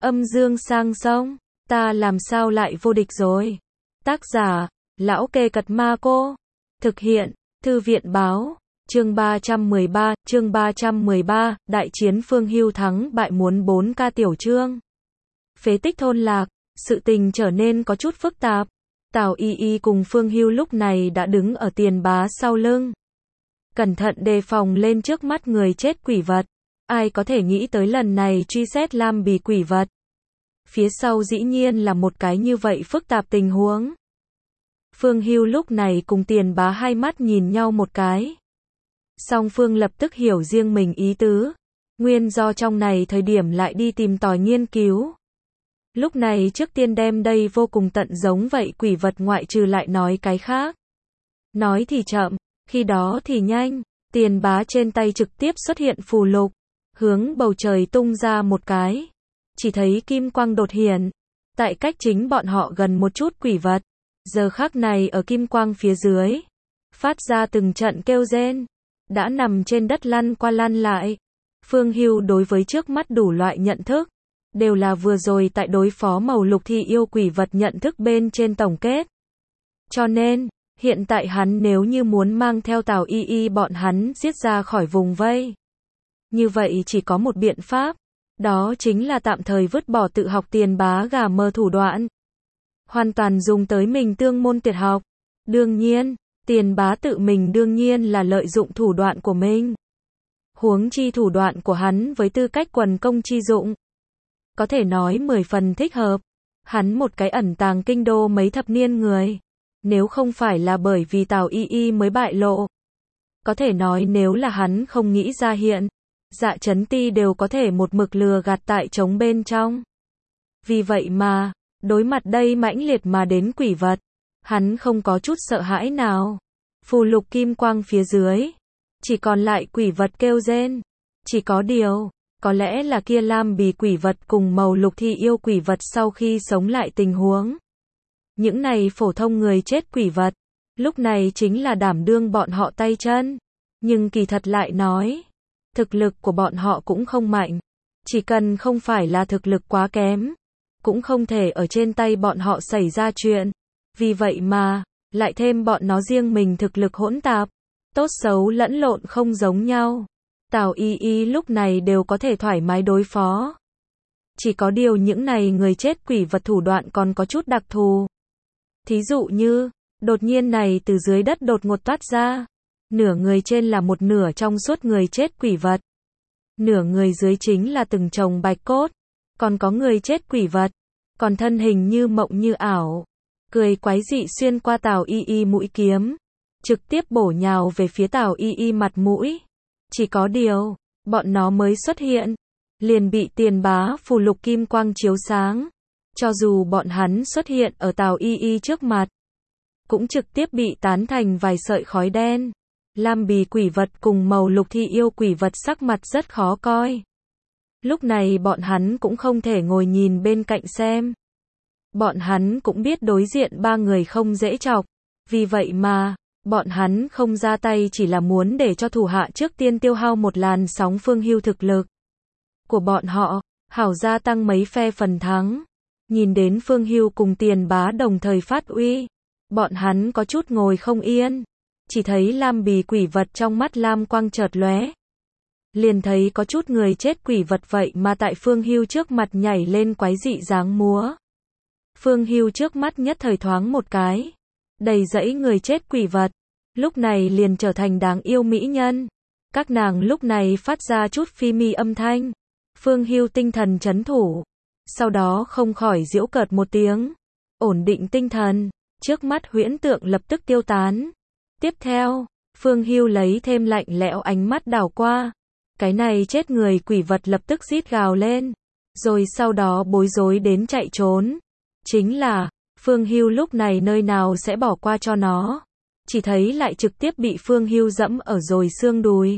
Âm dương sang sông, ta làm sao lại vô địch rồi. Tác giả, Lão Kê Cật Ma Cô. Thực hiện, Thư viện báo. Chương 313, Đại chiến Phương Hưu thắng bại muốn 4K tiểu chương. Phế tích thôn lạc, sự tình trở nên có chút phức tạp. Tào Y Y cùng Phương Hưu lúc này đã đứng ở Tiền Bá sau lưng. Cẩn thận đề phòng lên trước mắt người chết quỷ vật. Ai có thể nghĩ tới lần này truy xét Lam Bì quỷ vật. Phía sau dĩ nhiên là một cái như vậy phức tạp tình huống. Phương Hưu lúc này cùng Tiền Bá hai mắt nhìn nhau một cái. Song Phương lập tức hiểu riêng mình ý tứ. Nguyên do trong này thời điểm lại đi tìm tòi nghiên cứu. Lúc này trước tiên đem đây vô cùng tận giống vậy quỷ vật ngoại trừ lại nói cái khác. Nói thì chậm, khi đó thì nhanh. Tiền Bá trên tay trực tiếp xuất hiện phù lục, hướng bầu trời tung ra một cái. Chỉ thấy kim quang đột hiện, tại cách chính bọn họ gần một chút quỷ vật. Giờ khắc này ở kim quang phía dưới, phát ra từng trận kêu rên, đã nằm trên đất lăn qua lăn lại. Phương Hưu đối với trước mắt đủ loại nhận thức, đều là vừa rồi tại đối phó màu lục thi yêu quỷ vật nhận thức bên trên tổng kết. Cho nên, hiện tại hắn nếu như muốn mang theo Tào Y Y bọn hắn giết ra khỏi vùng vây, như vậy chỉ có một biện pháp, đó chính là tạm thời vứt bỏ tự học Tiền Bá gà mờ thủ đoạn. Hoàn toàn dùng tới mình tương môn tuyệt học. Đương nhiên, Tiền Bá tự mình đương nhiên là lợi dụng thủ đoạn của mình. Huống chi thủ đoạn của hắn với tư cách quần công chi dụng, có thể nói 10 phần thích hợp. Hắn một cái ẩn tàng kinh đô mấy thập niên người. Nếu không phải là bởi vì Tào Y Y mới bại lộ, có thể nói nếu là hắn không nghĩ ra hiện, Dạ Chấn Ti đều có thể một mực lừa gạt tại trống bên trong. Vì vậy mà, đối mặt đây mãnh liệt mà đến quỷ vật, hắn không có chút sợ hãi nào. Phù lục kim quang phía dưới, chỉ còn lại quỷ vật kêu rên. Chỉ có điều, có lẽ là kia Lam Bì quỷ vật cùng màu lục thi yêu quỷ vật sau khi sống lại tình huống. Những này phổ thông người chết quỷ vật, lúc này chính là đảm đương bọn họ tay chân. Nhưng kỳ thật lại nói, thực lực của bọn họ cũng không mạnh. Chỉ cần không phải là thực lực quá kém, cũng không thể ở trên tay bọn họ xảy ra chuyện. Vì vậy mà, lại thêm bọn nó riêng mình thực lực hỗn tạp, tốt xấu lẫn lộn không giống nhau. Tào Y Y lúc này đều có thể thoải mái đối phó. Chỉ có điều những này người chết quỷ vật thủ đoạn còn có chút đặc thù. Thí dụ như, đột nhiên này từ dưới đất đột ngột toát ra. Nửa người trên là một nửa trong suốt người chết quỷ vật. Nửa người dưới chính là từng chồng bạch cốt. Còn có người chết quỷ vật, còn thân hình như mộng như ảo. Cười quái dị xuyên qua Tào Y Y mũi kiếm, trực tiếp bổ nhào về phía Tào Y Y mặt mũi. Chỉ có điều, bọn nó mới xuất hiện, liền bị Tiền Bá phù lục kim quang chiếu sáng. Cho dù bọn hắn xuất hiện ở Tào Y Y trước mặt, cũng trực tiếp bị tán thành vài sợi khói đen. Lam Bì quỷ vật cùng màu lục thi yêu quỷ vật sắc mặt rất khó coi. Lúc này bọn hắn cũng không thể ngồi nhìn bên cạnh xem. Bọn hắn cũng biết đối diện ba người không dễ chọc. Vì vậy mà, bọn hắn không ra tay chỉ là muốn để cho thủ hạ trước tiên tiêu hao một làn sóng Phương Hưu thực lực của bọn họ, hảo gia tăng mấy phe phần thắng. Nhìn đến Phương Hưu cùng Tiền Bá đồng thời phát uy, bọn hắn có chút ngồi không yên. Chỉ thấy Lam Bì quỷ vật trong mắt lam quang chợt lóe. Liền thấy có chút người chết quỷ vật vậy mà tại Phương Hưu trước mặt nhảy lên quái dị dáng múa. Phương Hưu trước mắt nhất thời thoáng một cái, đầy dẫy người chết quỷ vật, lúc này liền trở thành đáng yêu mỹ nhân. Các nàng lúc này phát ra chút phi mi âm thanh. Phương Hưu tinh thần trấn thủ, sau đó không khỏi giễu cợt một tiếng, ổn định tinh thần, trước mắt huyễn tượng lập tức tiêu tán. Tiếp theo, Phương Hưu lấy thêm lạnh lẽo ánh mắt đảo qua. Cái này chết người quỷ vật lập tức rít gào lên, rồi sau đó bối rối đến chạy trốn. Chính là, Phương Hưu lúc này nơi nào sẽ bỏ qua cho nó. Chỉ thấy lại trực tiếp bị Phương Hưu dẫm ở rồi xương đùi.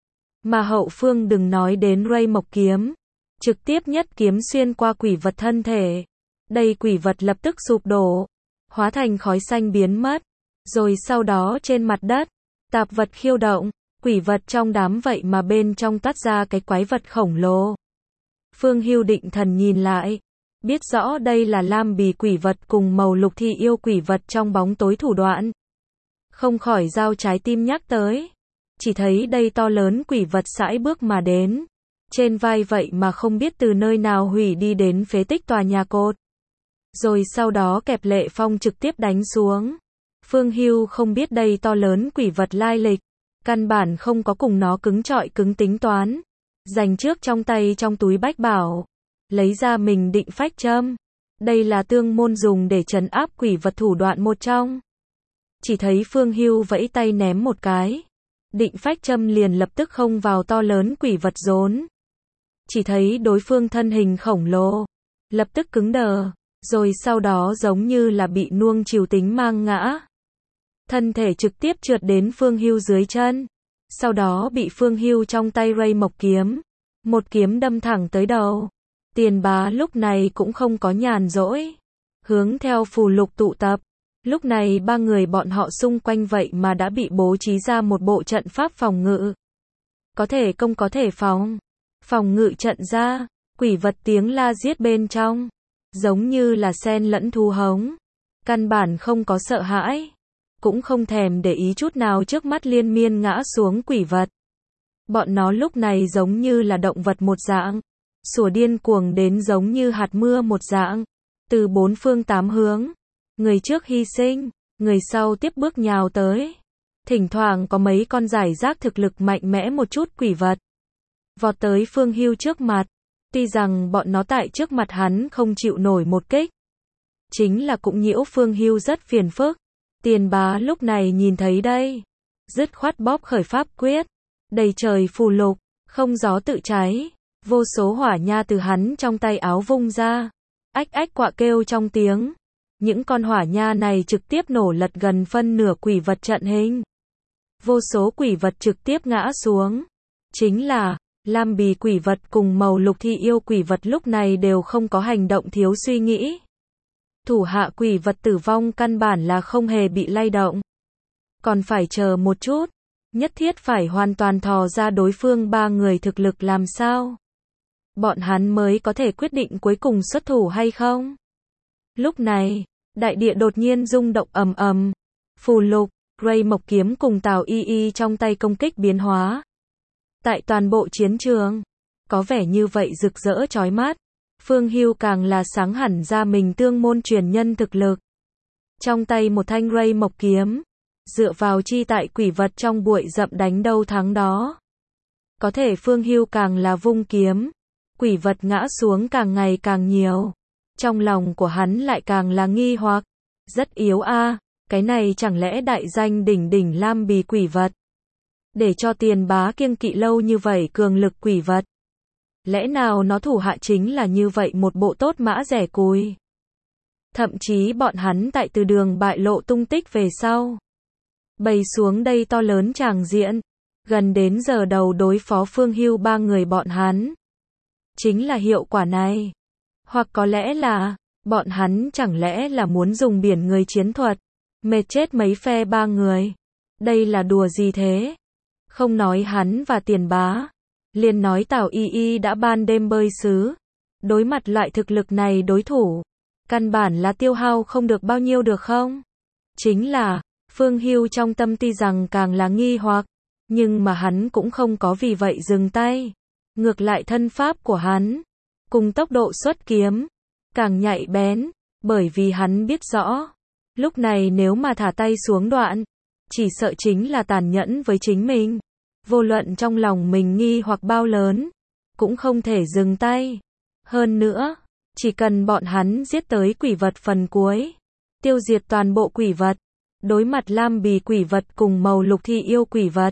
Mà hậu phương đừng nói đến Ray Mộc kiếm, trực tiếp nhất kiếm xuyên qua quỷ vật thân thể. Đây quỷ vật lập tức sụp đổ, hóa thành khói xanh biến mất. Rồi sau đó trên mặt đất, tạp vật khiêu động, quỷ vật trong đám vậy mà bên trong toát ra cái quái vật khổng lồ. Phương Hưu định thần nhìn lại, biết rõ đây là lam bì quỷ vật cùng màu lục thi yêu quỷ vật trong bóng tối thủ đoạn. Không khỏi dao trái tim nhắc tới. Chỉ thấy đây to lớn quỷ vật sải bước mà đến. Trên vai vậy mà không biết từ nơi nào hủy đi đến phế tích tòa nhà cột. Rồi sau đó kẹp Lệ Phong trực tiếp đánh xuống. Phương Hưu không biết đây to lớn quỷ vật lai lịch. Căn bản không có cùng nó cứng trọi cứng tính toán. Dành trước trong tay trong túi bách bảo. Lấy ra mình định phách châm. Đây là tương môn dùng để trấn áp quỷ vật thủ đoạn một trong. Chỉ thấy Phương Hưu vẫy tay ném một cái. Định phách châm liền lập tức không vào to lớn quỷ vật rốn. Chỉ thấy đối phương thân hình khổng lồ. Lập tức cứng đờ. Rồi sau đó giống như là bị nuông chiều tính mang ngã. Thân thể trực tiếp trượt đến Phương Hưu dưới chân. Sau đó bị Phương Hưu trong tay Ray Mộc kiếm. Một kiếm đâm thẳng tới đầu. Tiền Bá lúc này cũng không có nhàn rỗi. Hướng theo phù lục tụ tập. Lúc này ba người bọn họ xung quanh vậy mà đã bị bố trí ra một bộ trận pháp phòng ngự. Có thể công có thể phòng. Phòng ngự trận ra, quỷ vật tiếng la giết bên trong. Giống như là sen lẫn thu hống. Căn bản không có sợ hãi. Cũng không thèm để ý chút nào trước mắt liên miên ngã xuống quỷ vật. Bọn nó lúc này giống như là động vật một dạng. Sủa điên cuồng đến giống như hạt mưa một dạng. Từ bốn phương tám hướng. Người trước hy sinh, người sau tiếp bước nhào tới. Thỉnh thoảng có mấy con giải rác thực lực mạnh mẽ một chút quỷ vật. Vọt tới Phương Hưu trước mặt. Tuy rằng bọn nó tại trước mặt hắn không chịu nổi một kích. Chính là cũng nhiễu Phương Hưu rất phiền phức. Tiền Bá lúc này nhìn thấy đây. Dứt khoát bóp khởi pháp quyết. Đầy trời phù lục, không gió tự cháy. Vô số hỏa nha từ hắn trong tay áo vung ra. Ách ách quạ kêu trong tiếng. Những con hỏa nha này trực tiếp nổ lật gần phân nửa quỷ vật trận hình. Vô số quỷ vật trực tiếp ngã xuống. Chính là, lam bì quỷ vật cùng màu lục thi yêu quỷ vật lúc này đều không có hành động thiếu suy nghĩ. Thủ hạ quỷ vật tử vong căn bản là không hề bị lay động. Còn phải chờ một chút. Nhất thiết phải hoàn toàn thò ra đối phương ba người thực lực làm sao. Bọn hắn mới có thể quyết định cuối cùng xuất thủ hay không. Lúc này, đại địa đột nhiên rung động ầm ầm. Phù lục, Ray Mộc kiếm cùng Tào Y Y trong tay công kích biến hóa. Tại toàn bộ chiến trường, có vẻ như vậy rực rỡ chói mắt. Phương Hưu càng là sáng hẳn ra mình tương môn truyền nhân thực lực. Trong tay một thanh Ray Mộc kiếm, dựa vào chi tại quỷ vật trong bụi rậm đánh đâu thắng đó. Có thể Phương Hưu càng là vung kiếm, quỷ vật ngã xuống càng ngày càng nhiều. Trong lòng của hắn lại càng là nghi hoặc, rất yếu a, cái này chẳng lẽ đại danh đỉnh đỉnh lam bì quỷ vật. Để cho Tiền Bá kiêng kỵ lâu như vậy cường lực quỷ vật. Lẽ nào nó thủ hạ chính là như vậy một bộ tốt mã rẻ cùi. Thậm chí bọn hắn tại từ đường bại lộ tung tích về sau. Bày xuống đây to lớn tràng diện. Gần đến giờ đầu đối phó Phương Hưu ba người bọn hắn. Chính là hiệu quả này. Hoặc có lẽ là, bọn hắn chẳng lẽ là muốn dùng biển người chiến thuật. Mệt chết mấy phe ba người. Đây là đùa gì thế? Không nói hắn và Tiền Bá. Liền nói Tào Y Y đã ban đêm bơi xứ. Đối mặt loại thực lực này đối thủ. Căn bản là tiêu hao không được bao nhiêu được không? Chính là, Phương Hưu trong tâm tuy rằng càng là nghi hoặc. Nhưng mà hắn cũng không có vì vậy dừng tay. Ngược lại thân pháp của hắn. Cùng tốc độ xuất kiếm. Càng nhạy bén. Bởi vì hắn biết rõ. Lúc này nếu mà thả tay xuống đoạn. Chỉ sợ chính là tàn nhẫn với chính mình. Vô luận trong lòng mình nghi hoặc bao lớn. Cũng không thể dừng tay. Hơn nữa. Chỉ cần bọn hắn giết tới quỷ vật phần cuối. Tiêu diệt toàn bộ quỷ vật. Đối mặt lam bì quỷ vật cùng màu lục thi yêu quỷ vật.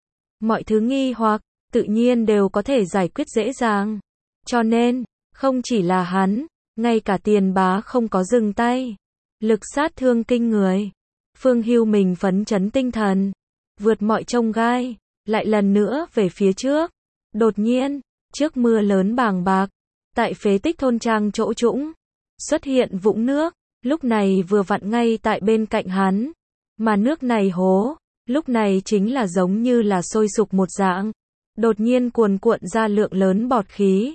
Mọi thứ nghi hoặc. Tự nhiên đều có thể giải quyết dễ dàng. Cho nên. Không chỉ là hắn. Ngay cả Tiền Bá không có dừng tay. Lực sát thương kinh người. Phương Hưu mình phấn chấn tinh thần. Vượt mọi chông gai. Lại lần nữa về phía trước. Đột nhiên. Trước mưa lớn bàng bạc. Tại phế tích thôn trang chỗ trũng. Xuất hiện vũng nước. Lúc này vừa vặn ngay tại bên cạnh hắn. Mà nước này hố. Lúc này chính là giống như là sôi sục một dạng. Đột nhiên cuồn cuộn ra lượng lớn bọt khí.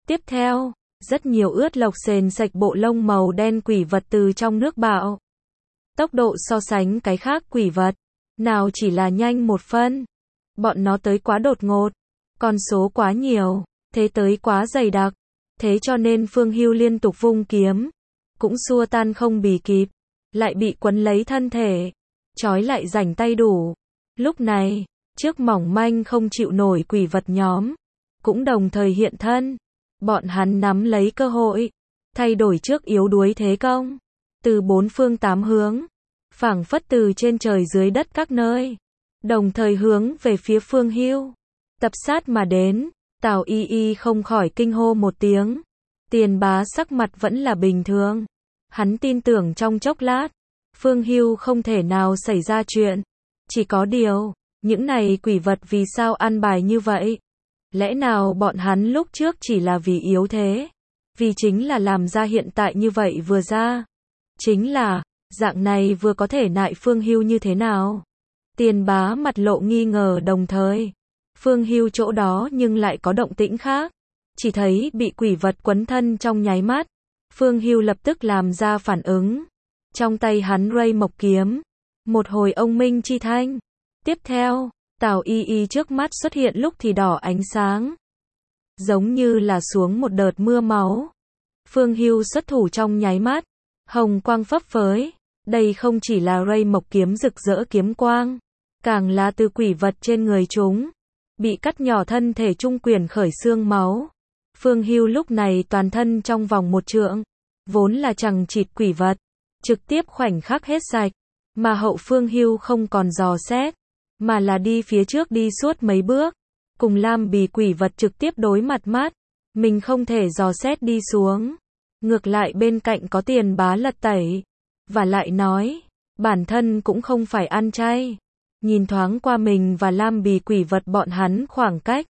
Tiếp theo, rất nhiều ướt lộc sền sạch bộ lông màu đen quỷ vật từ trong nước bạo. Tốc độ so sánh cái khác quỷ vật, nào chỉ là nhanh một phân. Bọn nó tới quá đột ngột, con số quá nhiều, thế tới quá dày đặc. Thế cho nên Phương Hưu liên tục vung kiếm, cũng xua tan không bì kịp, lại bị quấn lấy thân thể, trói lại rảnh tay đủ. Lúc này, trước mỏng manh không chịu nổi quỷ vật nhóm, cũng đồng thời hiện thân. Bọn hắn nắm lấy cơ hội, thay đổi trước yếu đuối thế công, từ bốn phương tám hướng, phảng phất từ trên trời dưới đất các nơi, đồng thời hướng về phía Phương Hưu, tập sát mà đến. Tào Y Y không khỏi kinh hô một tiếng. Tiền Bá sắc mặt vẫn là bình thường. Hắn tin tưởng trong chốc lát, Phương Hưu không thể nào xảy ra chuyện. Chỉ có điều, những này quỷ vật vì sao ăn bài như vậy? Lẽ nào bọn hắn lúc trước chỉ là vì yếu thế? Vì chính là làm ra hiện tại như vậy vừa ra. Chính là, dạng này vừa có thể nại Phương Hưu như thế nào? Tiền Bá mặt lộ nghi ngờ đồng thời. Phương Hưu chỗ đó nhưng lại có động tĩnh khác. Chỉ thấy bị quỷ vật quấn thân trong nháy mắt. Phương Hưu lập tức làm ra phản ứng. Trong tay hắn ray mộc kiếm. Một hồi ông minh chi thanh. Tiếp theo, Tào Y Y trước mắt xuất hiện lúc thì đỏ ánh sáng. Giống như là xuống một đợt mưa máu. Phương Hưu xuất thủ trong nháy mắt. Hồng quang phấp phới. Đây không chỉ là ray mộc kiếm rực rỡ kiếm quang. Càng là từ quỷ vật trên người chúng. Bị cắt nhỏ thân thể trung quyền khởi xương máu. Phương Hưu lúc này toàn thân trong vòng một trượng. Vốn là chằng chịt quỷ vật. Trực tiếp khoảnh khắc hết sạch. Mà hậu Phương Hưu không còn dò xét. Mà là đi phía trước đi suốt mấy bước. Cùng Lam Bì quỷ vật trực tiếp đối mặt mắt. Mình không thể dò xét đi xuống. Ngược lại bên cạnh có Tiền Bá lật tẩy. Và lại nói, bản thân cũng không phải ăn chay. Nhìn thoáng qua mình và Lam Bì quỷ vật bọn hắn khoảng cách.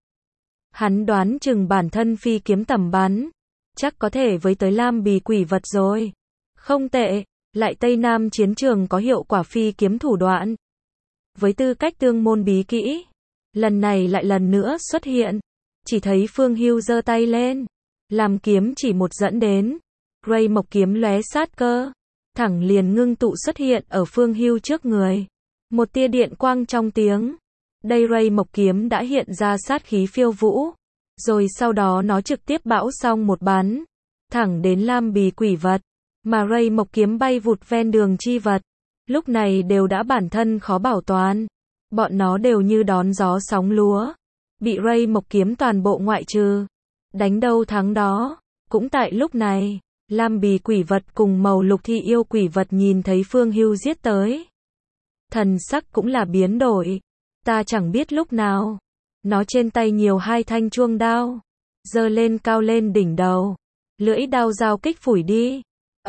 Hắn đoán chừng bản thân phi kiếm tầm bắn. Chắc có thể với tới Lam Bì quỷ vật rồi. Không tệ, lại Tây Nam chiến trường có hiệu quả phi kiếm thủ đoạn. Với tư cách tương môn bí kỹ, lần này lại lần nữa xuất hiện. Chỉ thấy Phương Hưu giơ tay lên, làm kiếm chỉ một dẫn đến. Ray mộc kiếm lóe sát cơ, thẳng liền ngưng tụ xuất hiện ở Phương Hưu trước người. Một tia điện quang trong tiếng. Đây ray mộc kiếm đã hiện ra sát khí phiêu vũ. Rồi sau đó nó trực tiếp bão xong một bắn. Thẳng đến Lam Bì quỷ vật. Mà ray mộc kiếm bay vụt ven đường chi vật. Lúc này đều đã bản thân khó bảo toàn. Bọn nó đều như đón gió sóng lúa. Bị ray mộc kiếm toàn bộ ngoại trừ. Đánh đâu thắng đó. Cũng tại lúc này, Lam Bì quỷ vật cùng màu lục thị yêu quỷ vật nhìn thấy Phương Hưu giết tới. Thần sắc cũng là biến đổi. Ta chẳng biết lúc nào. Nó trên tay nhiều hai thanh chuông đao. Giơ lên cao lên đỉnh đầu. Lưỡi đao giao kích phủi đi.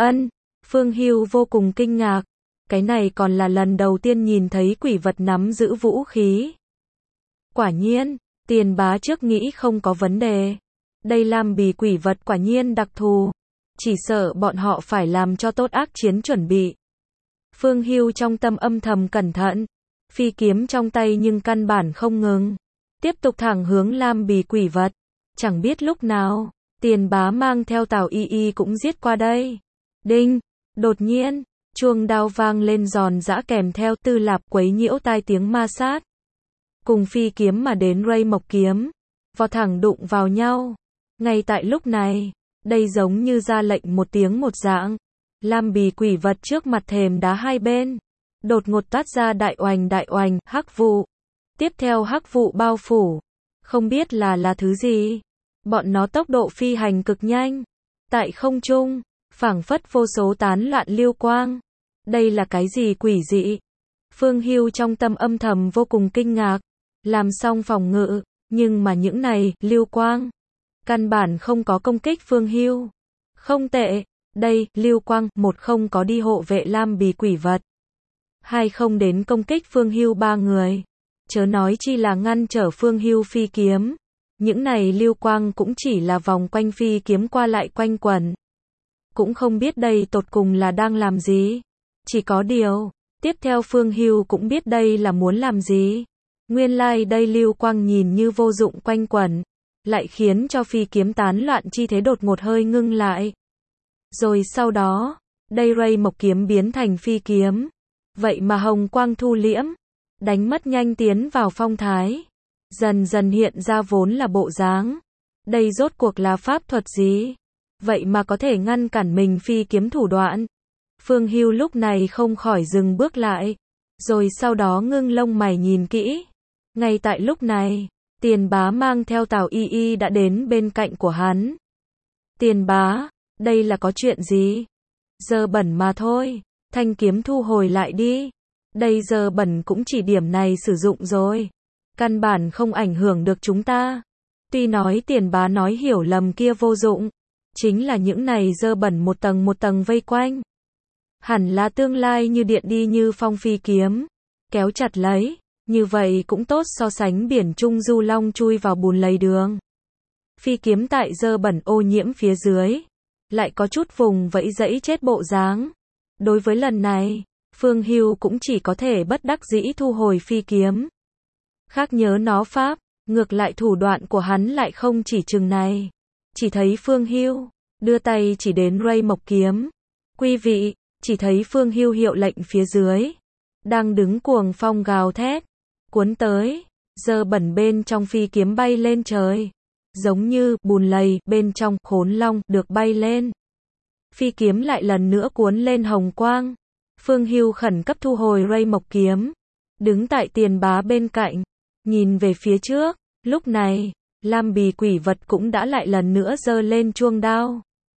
Phương Hưu vô cùng kinh ngạc. Cái này còn là lần đầu tiên nhìn thấy quỷ vật nắm giữ vũ khí. Quả nhiên, Tiền Bá trước nghĩ không có vấn đề. Đây Lam Bì quỷ vật quả nhiên đặc thù. Chỉ sợ bọn họ phải làm cho tốt ác chiến chuẩn bị. Phương Hưu trong tâm âm thầm cẩn thận. Phi kiếm trong tay nhưng căn bản không ngừng. Tiếp tục thẳng hướng Lam Bì quỷ vật. Chẳng biết lúc nào, Tiền Bá mang theo Tào Y Y cũng giết qua đây. Đinh, đột nhiên, chuông đao vang lên giòn giã kèm theo Tư Lạp quấy nhiễu tai tiếng ma sát. Cùng phi kiếm mà đến ray mộc kiếm. Vò thẳng đụng vào nhau. Ngay tại lúc này, đây giống như ra lệnh một tiếng một dạng. Lam Bì quỷ vật trước mặt thềm đá hai bên. Đột ngột toát ra đại oành, hắc vụ. Tiếp theo hắc vụ bao phủ. Không biết là thứ gì. Bọn nó tốc độ phi hành cực nhanh. Tại không trung, phảng phất vô số tán loạn lưu quang. Đây là cái gì quỷ dị? Phương Hưu trong tâm âm thầm vô cùng kinh ngạc. Làm xong phòng ngự, nhưng mà những này, lưu quang. Căn bản không có công kích Phương Hưu. Không tệ, đây, lưu quang, một không có đi hộ vệ Lam Bì quỷ vật. Hai không đến công kích Phương Hưu ba người. Chớ nói chi là ngăn trở Phương Hưu phi kiếm. Những này lưu quang cũng chỉ là vòng quanh phi kiếm qua lại quanh quẩn. Cũng không biết đây tột cùng là đang làm gì. Chỉ có điều, tiếp theo Phương Hưu cũng biết đây là muốn làm gì. Nguyên lai đây lưu quang nhìn như vô dụng quanh quẩn. lại khiến cho phi kiếm tán loạn chi thế đột ngột hơi ngưng lại. Rồi sau đó, đây Ray Mộc kiếm biến thành phi kiếm. Vậy mà hồng quang thu liễm, đánh mất nhanh tiến vào phong thái. Dần dần hiện ra vốn là bộ dáng. Đây rốt cuộc là pháp thuật gì? Vậy mà có thể ngăn cản mình phi kiếm thủ đoạn. Phương Hưu lúc này không khỏi dừng bước lại. Rồi sau đó ngưng lông mày nhìn kỹ. Ngay tại lúc này, Tiền Bá mang theo Tào Y Y đã đến bên cạnh của hắn. Tiền Bá, đây là có chuyện gì? Dơ bẩn mà thôi, thanh kiếm thu hồi lại đi. Đây dơ bẩn cũng chỉ điểm này sử dụng rồi. Căn bản không ảnh hưởng được chúng ta. Tuy nói Tiền Bá nói hiểu lầm kia vô dụng. Chính là những này dơ bẩn một tầng vây quanh. Hẳn là tương lai như điện đi như phong phi kiếm. Kéo chặt lấy. Như vậy cũng tốt so sánh biển Trung du long chui vào bùn lầy đường. Phi kiếm tại dơ bẩn ô nhiễm phía dưới. Lại có chút vùng vẫy dẫy chết bộ dáng. Đối với lần này, Phương Hưu cũng chỉ có thể bất đắc dĩ thu hồi phi kiếm. Khác nhớ nó pháp, ngược lại thủ đoạn của hắn lại không chỉ chừng này. Chỉ thấy Phương Hưu đưa tay chỉ đến Ray Mộc kiếm. Quý vị, chỉ thấy Phương Hưu hiệu lệnh phía dưới. Đang đứng cuồng phong gào thét. Cuốn tới, dơ bẩn bên trong phi kiếm bay lên trời. Giống như bùn lầy bên trong khốn long được bay lên. Phi kiếm lại lần nữa cuốn lên hồng quang. Phương Hưu khẩn cấp thu hồi Ray Mộc kiếm. Đứng tại Tiền Bá bên cạnh. Nhìn về phía trước. Lúc này, Lam Bì quỷ vật cũng đã lại lần nữa giơ lên chuông đao.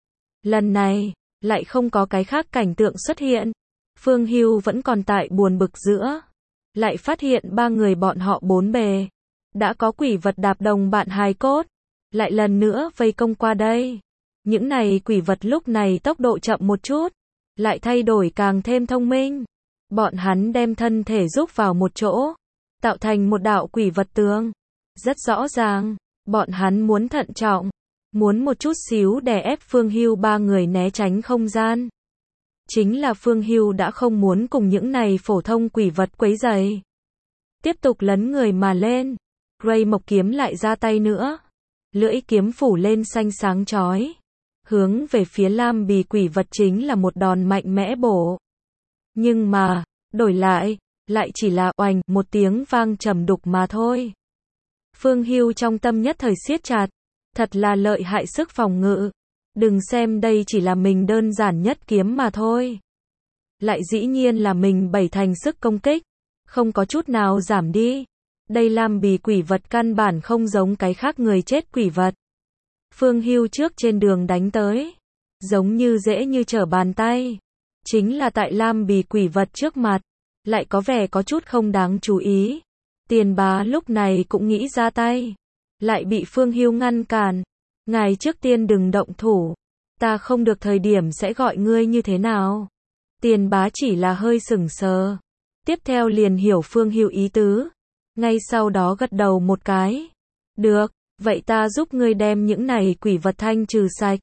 Lần này, lại không có cái khác cảnh tượng xuất hiện. Phương Hưu vẫn còn tại buồn bực giữa. Lại phát hiện ba người bọn họ bốn bề. Đã có quỷ vật đạp đồng bạn hài cốt. Lại lần nữa vây công qua đây. Những này quỷ vật lúc này tốc độ chậm một chút. Lại thay đổi càng thêm thông minh. Bọn hắn đem thân thể rúc vào một chỗ. Tạo thành một đạo quỷ vật tường. Rất rõ ràng. Bọn hắn muốn thận trọng. Muốn một chút xíu đè ép Phương Hưu ba người né tránh không gian. Chính là Phương Hưu đã không muốn cùng những này phổ thông quỷ vật quấy rầy. Tiếp tục lấn người mà lên. Ray Mộc kiếm lại ra tay nữa. Lưỡi kiếm phủ lên xanh sáng chói. Hướng về phía Lam Bì quỷ vật chính là một đòn mạnh mẽ bổ. Nhưng mà, đổi lại chỉ là oành một tiếng vang trầm đục mà thôi. Phương Hưu trong tâm nhất thời siết chặt. Thật là lợi hại sức phòng ngự. Đừng xem đây chỉ là mình đơn giản nhất kiếm mà thôi. Lại dĩ nhiên là mình bảy thành sức công kích. Không có chút nào giảm đi. Đây Lam Bì quỷ vật căn bản không giống cái khác người chết quỷ vật. Phương Hưu trước trên đường đánh tới. Giống như dễ như trở bàn tay. Chính là tại Lam Bì quỷ vật trước mặt. Lại có vẻ có chút không đáng chú ý. Tiền Bá lúc này cũng nghĩ ra tay. Lại bị Phương Hưu ngăn cản. Ngài trước tiên đừng động thủ. Ta không được thời điểm sẽ gọi ngươi như thế nào. Tiền Bá chỉ là hơi sững sờ. Tiếp theo liền hiểu Phương Hưu ý tứ. Ngay sau đó gật đầu một cái. Được, vậy ta giúp ngươi đem những này quỷ vật thanh trừ sạch.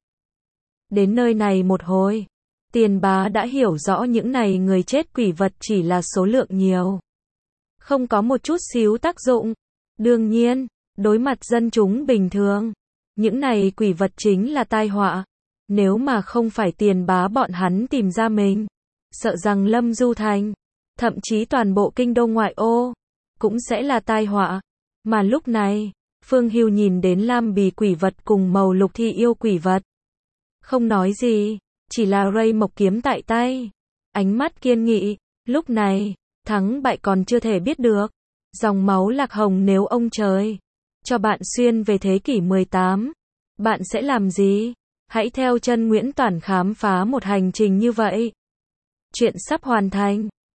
Đến nơi này một hồi. Tiền Bá đã hiểu rõ những này người chết quỷ vật chỉ là số lượng nhiều. Không có một chút xíu tác dụng. Đương nhiên, đối mặt dân chúng bình thường. Những này quỷ vật chính là tai họa. Nếu mà không phải Tiền Bá bọn hắn tìm ra mình. Sợ rằng Lâm Du Thành. Thậm chí toàn bộ kinh đô ngoại ô. Cũng sẽ là tai họa. Mà lúc này, Phương Hưu nhìn đến Lam Bì quỷ vật cùng Màu Lục Thi yêu quỷ vật. Không nói gì. Chỉ là Ray Mộc kiếm tại tay. Ánh mắt kiên nghị. Lúc này, thắng bại còn chưa thể biết được. Dòng máu lạc hồng nếu ông trời cho bạn xuyên về thế kỷ 18. Bạn sẽ làm gì? Hãy theo chân Nguyễn Toản khám phá một hành trình như vậy. Chuyện sắp hoàn thành.